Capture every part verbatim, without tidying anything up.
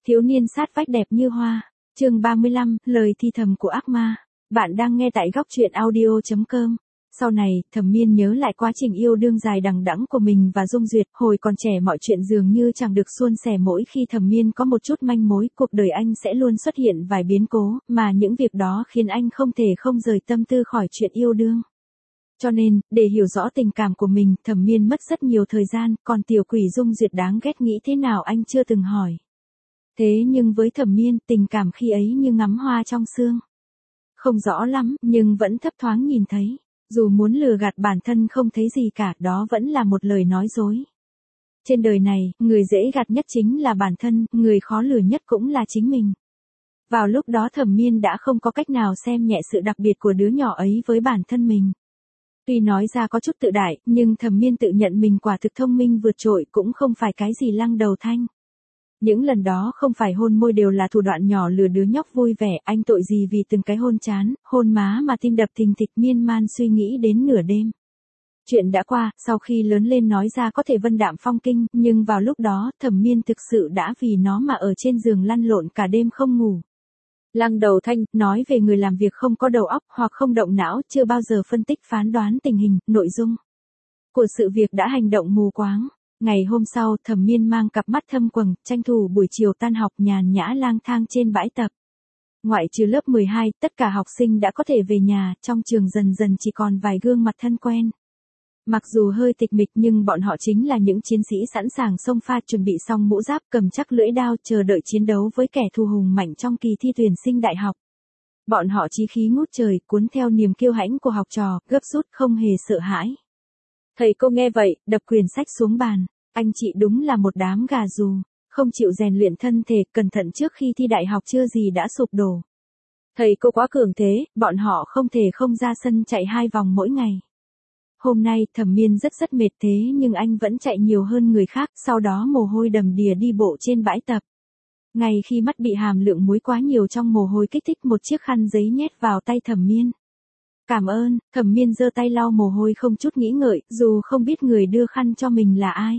Thiếu niên sát vách đẹp như hoa. Chương ba mươi lăm, lời thi thầm của ác ma. Bạn đang nghe tại góc truyện audio chấm com. Sau này, Thẩm Miên nhớ lại quá trình yêu đương dài đằng đẵng của mình và Dung Duyệt, hồi còn trẻ mọi chuyện dường như chẳng được suôn sẻ, mỗi khi Thẩm Miên có một chút manh mối, cuộc đời anh sẽ luôn xuất hiện vài biến cố, mà những việc đó khiến anh không thể không rời tâm tư khỏi chuyện yêu đương. Cho nên, để hiểu rõ tình cảm của mình, Thẩm Miên mất rất nhiều thời gian, còn tiểu quỷ Dung Duyệt đáng ghét nghĩ thế nào anh chưa từng hỏi. Thế nhưng với Thẩm Miên, tình cảm khi ấy như ngắm hoa trong sương. Không rõ lắm, nhưng vẫn thấp thoáng nhìn thấy. Dù muốn lừa gạt bản thân không thấy gì cả, đó vẫn là một lời nói dối. Trên đời này, người dễ gạt nhất chính là bản thân, người khó lừa nhất cũng là chính mình. Vào lúc đó Thẩm Miên đã không có cách nào xem nhẹ sự đặc biệt của đứa nhỏ ấy với bản thân mình. Tuy nói ra có chút tự đại, nhưng Thẩm Miên tự nhận mình quả thực thông minh vượt trội, cũng không phải cái gì lăng đầu thanh. Những lần đó không phải hôn môi đều là thủ đoạn nhỏ lừa đứa nhóc vui vẻ, anh tội gì vì từng cái hôn chán, hôn má mà tim đập thình thịch miên man suy nghĩ đến nửa đêm. Chuyện đã qua, sau khi lớn lên nói ra có thể vân đạm phong kinh, nhưng vào lúc đó, Thẩm Miên thực sự đã vì nó mà ở trên giường lăn lộn cả đêm không ngủ. Lăng đầu thanh, nói về người làm việc không có đầu óc hoặc không động não, chưa bao giờ phân tích phán đoán tình hình, nội dung của sự việc đã hành động mù quáng. Ngày hôm sau, Thẩm Miên mang cặp mắt thâm quầng, tranh thủ buổi chiều tan học nhàn nhã lang thang trên bãi tập. Ngoại trừ lớp mười hai, tất cả học sinh đã có thể về nhà, trong trường dần dần chỉ còn vài gương mặt thân quen. Mặc dù hơi tịch mịch nhưng bọn họ chính là những chiến sĩ sẵn sàng xông pha, chuẩn bị xong mũ giáp, cầm chắc lưỡi đao, chờ đợi chiến đấu với kẻ thù hùng mạnh trong kỳ thi tuyển sinh đại học. Bọn họ chí khí ngút trời, cuốn theo niềm kiêu hãnh của học trò, gấp rút không hề sợ hãi. Thầy cô nghe vậy, đập quyển sách xuống bàn. Anh chị đúng là một đám gà dù, không chịu rèn luyện thân thể, cẩn thận trước khi thi đại học chưa gì đã sụp đổ. Thầy cô quá cường thế, bọn họ không thể không ra sân chạy hai vòng mỗi ngày. Hôm nay, Thẩm Miên rất rất mệt thế nhưng anh vẫn chạy nhiều hơn người khác, sau đó mồ hôi đầm đìa đi bộ trên bãi tập. Ngay khi mắt bị hàm lượng muối quá nhiều trong mồ hôi kích thích, một chiếc khăn giấy nhét vào tay Thẩm Miên. Cảm ơn, Thẩm Miên giơ tay lau mồ hôi không chút nghĩ ngợi, dù không biết người đưa khăn cho mình là ai.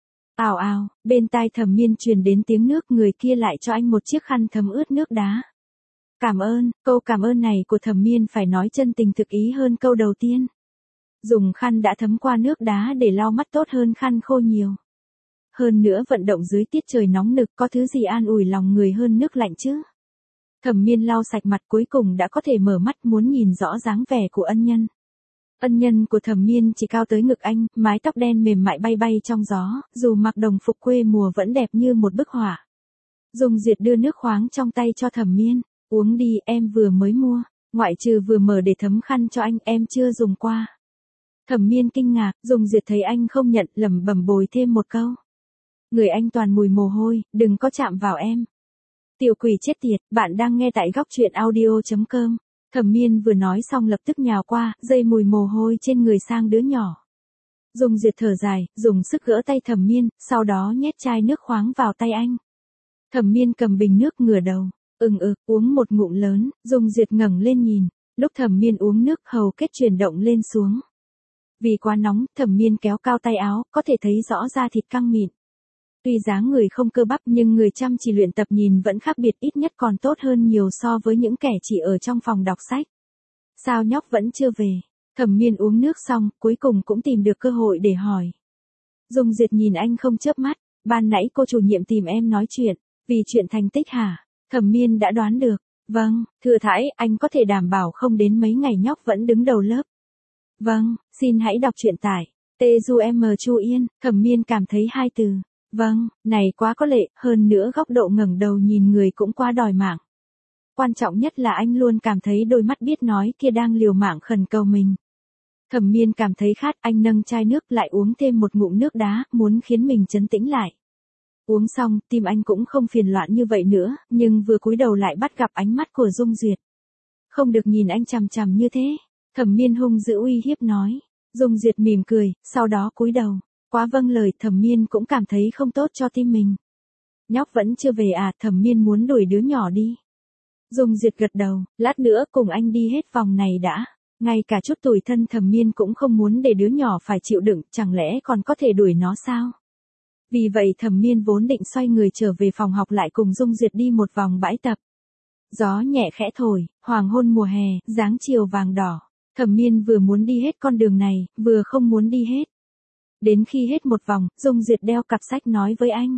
Ào ào, bên tai Thẩm Miên truyền đến tiếng nước, người kia lại cho anh một chiếc khăn thấm ướt nước đá. Cảm ơn, câu cảm ơn này của Thẩm Miên phải nói chân tình thực ý hơn câu đầu tiên. Dùng khăn đã thấm qua nước đá để lau mắt tốt hơn khăn khô nhiều. Hơn nữa vận động dưới tiết trời nóng nực, có thứ gì an ủi lòng người hơn nước lạnh chứ. Thẩm Miên lau sạch mặt, cuối cùng đã có thể mở mắt, muốn nhìn rõ dáng vẻ của ân nhân. Ân nhân của Thẩm Miên chỉ cao tới ngực anh, mái tóc đen mềm mại bay bay trong gió, dù mặc đồng phục quê mùa vẫn đẹp như một bức họa. Dung Duyệt đưa nước khoáng trong tay cho Thẩm Miên, uống đi, em vừa mới mua, ngoại trừ vừa mở để thấm khăn cho anh, em chưa dùng qua. Thẩm Miên kinh ngạc, Dung Duyệt thấy anh không nhận, lẩm bẩm bồi thêm một câu. Người anh toàn mùi mồ hôi, đừng có chạm vào em. Tiểu quỷ chết tiệt, bạn đang nghe tại góc truyện audio chấm com. Thẩm Miên vừa nói xong lập tức nhào qua, dây mùi mồ hôi trên người sang đứa nhỏ. Dung Duyệt thở dài, dùng sức gỡ tay Thẩm Miên, sau đó nhét chai nước khoáng vào tay anh. Thẩm Miên cầm bình nước ngửa đầu, ừng ực, uống một ngụm lớn, Dung Duyệt ngẩng lên nhìn, lúc Thẩm Miên uống nước hầu kết chuyển động lên xuống. Vì quá nóng, Thẩm Miên kéo cao tay áo, có thể thấy rõ da thịt căng mịn. Tuy dáng người không cơ bắp nhưng người chăm chỉ luyện tập nhìn vẫn khác biệt, ít nhất còn tốt hơn nhiều so với những kẻ chỉ ở trong phòng đọc sách. Sao nhóc vẫn chưa về? Thẩm Miên uống nước xong, cuối cùng cũng tìm được cơ hội để hỏi. Dung Duyệt nhìn anh không chớp mắt, ban nãy cô chủ nhiệm tìm em nói chuyện, vì chuyện thành tích hả? Thẩm Miên đã đoán được. Vâng, thưa thãi, anh có thể đảm bảo không đến mấy ngày nhóc vẫn đứng đầu lớp. Vâng, xin hãy đọc truyện tại tê u em Chu Yên. Thẩm Miên cảm thấy hai từ. Vâng, này quá có lệ, hơn nữa góc độ ngẩng đầu nhìn người cũng quá đòi mạng. Quan trọng nhất là anh luôn cảm thấy đôi mắt biết nói kia đang liều mạng khẩn cầu mình. Thẩm Miên cảm thấy khát, anh nâng chai nước lại uống thêm một ngụm nước đá, muốn khiến mình trấn tĩnh lại. Uống xong, tim anh cũng không phiền loạn như vậy nữa, nhưng vừa cúi đầu lại bắt gặp ánh mắt của Dung Duyệt. Không được nhìn anh chằm chằm như thế. Thẩm Miên hung dữ uy hiếp nói. Dung Duyệt mỉm cười, sau đó cúi đầu. Quá vâng lời, Thẩm Miên cũng cảm thấy không tốt cho tim mình. Nhóc vẫn chưa về à? Thẩm Miên muốn đuổi đứa nhỏ đi. Dung Duyệt gật đầu, lát nữa cùng anh đi hết vòng này đã. Ngay cả chút tủi thân Thẩm Miên cũng không muốn để đứa nhỏ phải chịu đựng, chẳng lẽ còn có thể đuổi nó sao? Vì vậy Thẩm Miên vốn định xoay người trở về phòng học lại cùng Dung Duyệt đi một vòng bãi tập. Gió nhẹ khẽ thổi, hoàng hôn mùa hè, dáng chiều vàng đỏ. Thẩm Miên vừa muốn đi hết con đường này, vừa không muốn đi hết. Đến khi hết một vòng, Dung Duyệt đeo cặp sách nói với anh.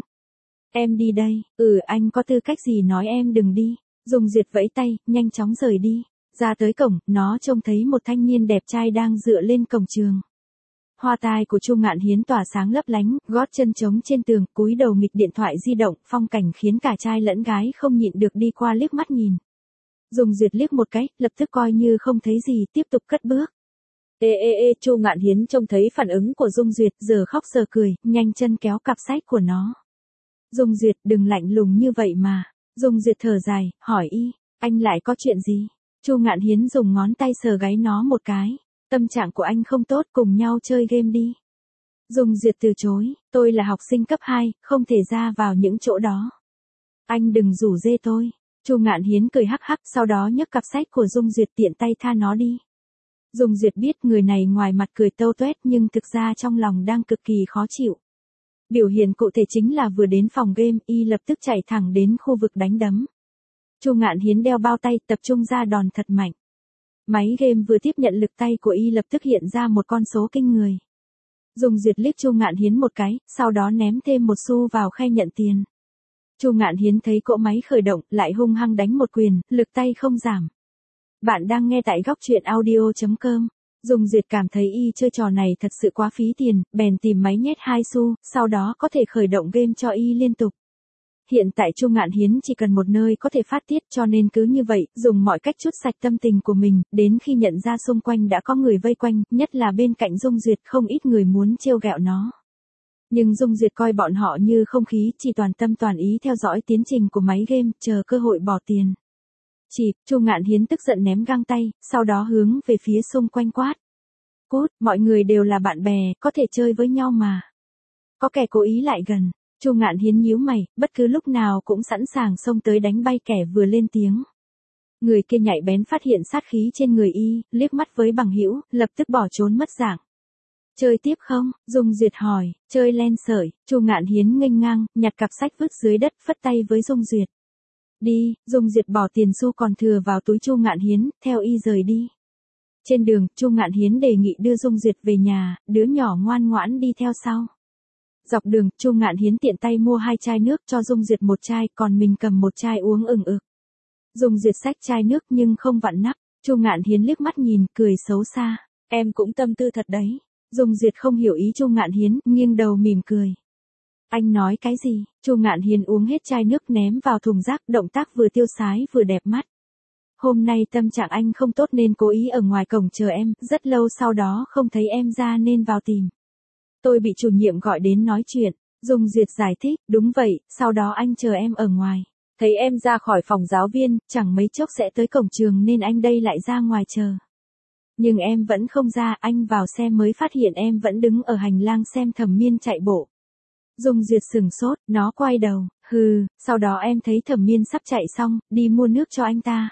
Em đi đây, ừ anh có tư cách gì nói em đừng đi. Dung Duyệt vẫy tay, nhanh chóng rời đi. Ra tới cổng, nó trông thấy một thanh niên đẹp trai đang dựa lên cổng trường. Hoa tai của Chu Ngạn Hiến tỏa sáng lấp lánh, gót chân trống trên tường, cúi đầu nghịch điện thoại di động, phong cảnh khiến cả trai lẫn gái không nhịn được đi qua liếc mắt nhìn. Dung Duyệt liếc một cái, lập tức coi như không thấy gì, tiếp tục cất bước. Ê ê ê, Chu Ngạn Hiến trông thấy phản ứng của Dung Duyệt, giờ khóc giờ cười, nhanh chân kéo cặp sách của nó. Dung Duyệt, đừng lạnh lùng như vậy mà. Dung Duyệt thở dài, hỏi y, anh lại có chuyện gì? Chu Ngạn Hiến dùng ngón tay sờ gáy nó một cái. Tâm trạng của anh không tốt, cùng nhau chơi game đi. Dung Duyệt từ chối, tôi là học sinh cấp hai, không thể ra vào những chỗ đó. Anh đừng rủ rê tôi. Chu Ngạn Hiến cười hắc hắc, sau đó nhấc cặp sách của Dung Duyệt tiện tay tha nó đi. Dung Duyệt biết người này ngoài mặt cười tâu tuét nhưng thực ra trong lòng đang cực kỳ khó chịu. Biểu hiện cụ thể chính là vừa đến phòng game, y lập tức chạy thẳng đến khu vực đánh đấm. Chu Ngạn Hiến đeo bao tay, tập trung ra đòn thật mạnh. Máy game vừa tiếp nhận lực tay của y lập tức hiện ra một con số kinh người. Dung Duyệt liếc Chu Ngạn Hiến một cái, sau đó ném thêm một xu vào khe nhận tiền. Chu Ngạn Hiến thấy cỗ máy khởi động, lại hung hăng đánh một quyền, lực tay không giảm. Bạn đang nghe tại góc truyện audio chấm com. Dung Duyệt cảm thấy y chơi trò này thật sự quá phí tiền, bèn tìm máy nhét hai xu, sau đó có thể khởi động game cho y liên tục. Hiện tại Chu Ngạn Hiến chỉ cần một nơi có thể phát tiết, cho nên cứ như vậy, dùng mọi cách trút sạch tâm tình của mình, đến khi nhận ra xung quanh đã có người vây quanh, nhất là bên cạnh Dung Duyệt không ít người muốn trêu ghẹo nó. Nhưng Dung Duyệt coi bọn họ như không khí, chỉ toàn tâm toàn ý theo dõi tiến trình của máy game, chờ cơ hội bỏ tiền. Chỉ, Chu Ngạn Hiến tức giận ném găng tay, sau đó hướng về phía xung quanh quát. Cút, mọi người đều là bạn bè, có thể chơi với nhau mà. Có kẻ cố ý lại gần. Chu Ngạn Hiến nhíu mày, bất cứ lúc nào cũng sẵn sàng xông tới đánh bay kẻ vừa lên tiếng. Người kia nhạy bén phát hiện sát khí trên người y, liếc mắt với bằng hữu, lập tức bỏ trốn mất dạng. Chơi tiếp không? Dung Duyệt hỏi, chơi len sợi. Chu Ngạn Hiến nghênh ngang, nhặt cặp sách vứt dưới đất, phất tay với Dung Duyệt. Đi, Dung Duyệt bỏ tiền xu còn thừa vào túi Chu Ngạn Hiến, theo y rời đi. Trên đường, Chu Ngạn Hiến đề nghị đưa Dung Duyệt về nhà, đứa nhỏ ngoan ngoãn đi theo sau. Dọc đường, Chu Ngạn Hiến tiện tay mua hai chai nước cho Dung Duyệt một chai, còn mình cầm một chai uống ừng ực. Dung Duyệt xách chai nước nhưng không vặn nắp. Chu Ngạn Hiến liếc mắt nhìn, cười xấu xa. Em cũng tâm tư thật đấy. Dung Duyệt không hiểu ý Chu Ngạn Hiến, nghiêng đầu mỉm cười. Anh nói cái gì? Chu Ngạn Hiến uống hết chai nước ném vào thùng rác, động tác vừa tiêu sái vừa đẹp mắt. Hôm nay tâm trạng anh không tốt nên cố ý ở ngoài cổng chờ em, rất lâu sau đó không thấy em ra nên vào tìm. Tôi bị chủ nhiệm gọi đến nói chuyện. Dung Duyệt giải thích, đúng vậy, sau đó anh chờ em ở ngoài. Thấy em ra khỏi phòng giáo viên, chẳng mấy chốc sẽ tới cổng trường nên anh đây lại ra ngoài chờ. Nhưng em vẫn không ra, anh vào xe mới phát hiện em vẫn đứng ở hành lang xem Thẩm Miên chạy bộ. Dung Duyệt sừng sốt, nó quay đầu, hừ, sau đó em thấy Thẩm Miên sắp chạy xong, đi mua nước cho anh ta.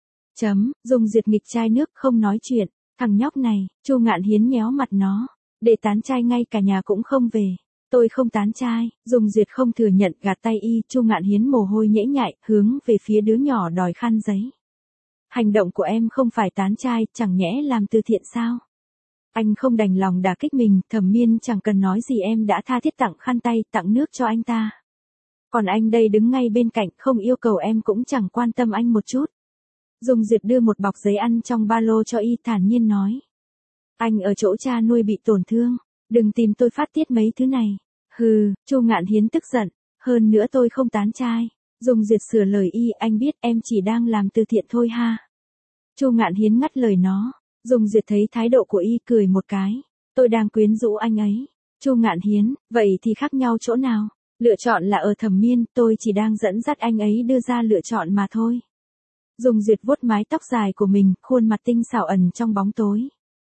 Chấm, Dung Duyệt nghịch chai nước không nói chuyện, thằng nhóc này, Chu Ngạn Hiến nhéo mặt nó. Để tán trai ngay cả nhà cũng không về. Tôi không tán trai. Dung Duyệt không thừa nhận, gạt tay y. Chu Ngạn Hiến mồ hôi nhễ nhại, hướng về phía đứa nhỏ đòi khăn giấy. Hành động của em không phải tán trai, chẳng nhẽ làm từ thiện sao? Anh không đành lòng đả kích mình, Thẩm Miên chẳng cần nói gì em đã tha thiết tặng khăn tay, tặng nước cho anh ta. Còn anh đây đứng ngay bên cạnh, không yêu cầu em cũng chẳng quan tâm anh một chút. Dung Duyệt đưa một bọc giấy ăn trong ba lô cho y, thản nhiên nói. Anh ở chỗ cha nuôi bị tổn thương, đừng tìm tôi phát tiết mấy thứ này. Hừ, Chu Ngạn Hiến tức giận, hơn nữa tôi không tán trai. Dung Duyệt sửa lời y, anh biết em chỉ đang làm từ thiện thôi ha. Chu Ngạn Hiến ngắt lời nó. Dung Duyệt thấy thái độ của y, cười một cái. Tôi đang quyến rũ anh ấy. Chu Ngạn Hiến, vậy thì khác nhau chỗ nào? Lựa chọn là ở Thẩm Miên, tôi chỉ đang dẫn dắt anh ấy đưa ra lựa chọn mà thôi. Dung Duyệt vuốt mái tóc dài của mình, khuôn mặt tinh xảo ẩn trong bóng tối.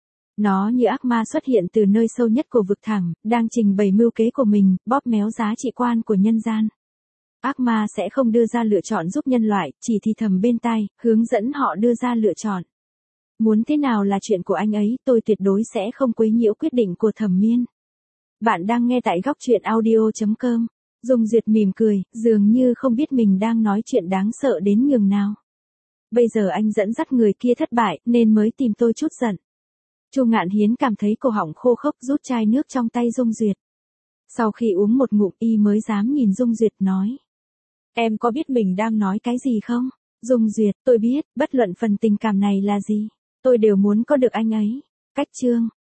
Nó như ác ma xuất hiện từ nơi sâu nhất của vực thẳm, đang trình bày mưu kế của mình, bóp méo giá trị quan của nhân gian. Ác ma sẽ không đưa ra lựa chọn giúp nhân loại, chỉ thì thầm bên tai, hướng dẫn họ đưa ra lựa chọn. Muốn thế nào là chuyện của anh ấy, tôi tuyệt đối sẽ không quấy nhiễu quyết định của Thẩm Miên. Bạn đang nghe tại góc truyện audio.com. Dung Duyệt mỉm cười, dường như không biết mình đang nói chuyện đáng sợ đến nhường nào. Bây giờ anh dẫn dắt người kia thất bại, nên mới tìm tôi chút giận. Chu Ngạn Hiến cảm thấy cổ họng khô khốc, rút chai nước trong tay Dung Duyệt. Sau khi uống một ngụm y mới dám nhìn Dung Duyệt nói. Em có biết mình đang nói cái gì không? Dung Duyệt, tôi biết, bất luận phần tình cảm này là gì, tôi đều muốn có được anh ấy. Cách chương.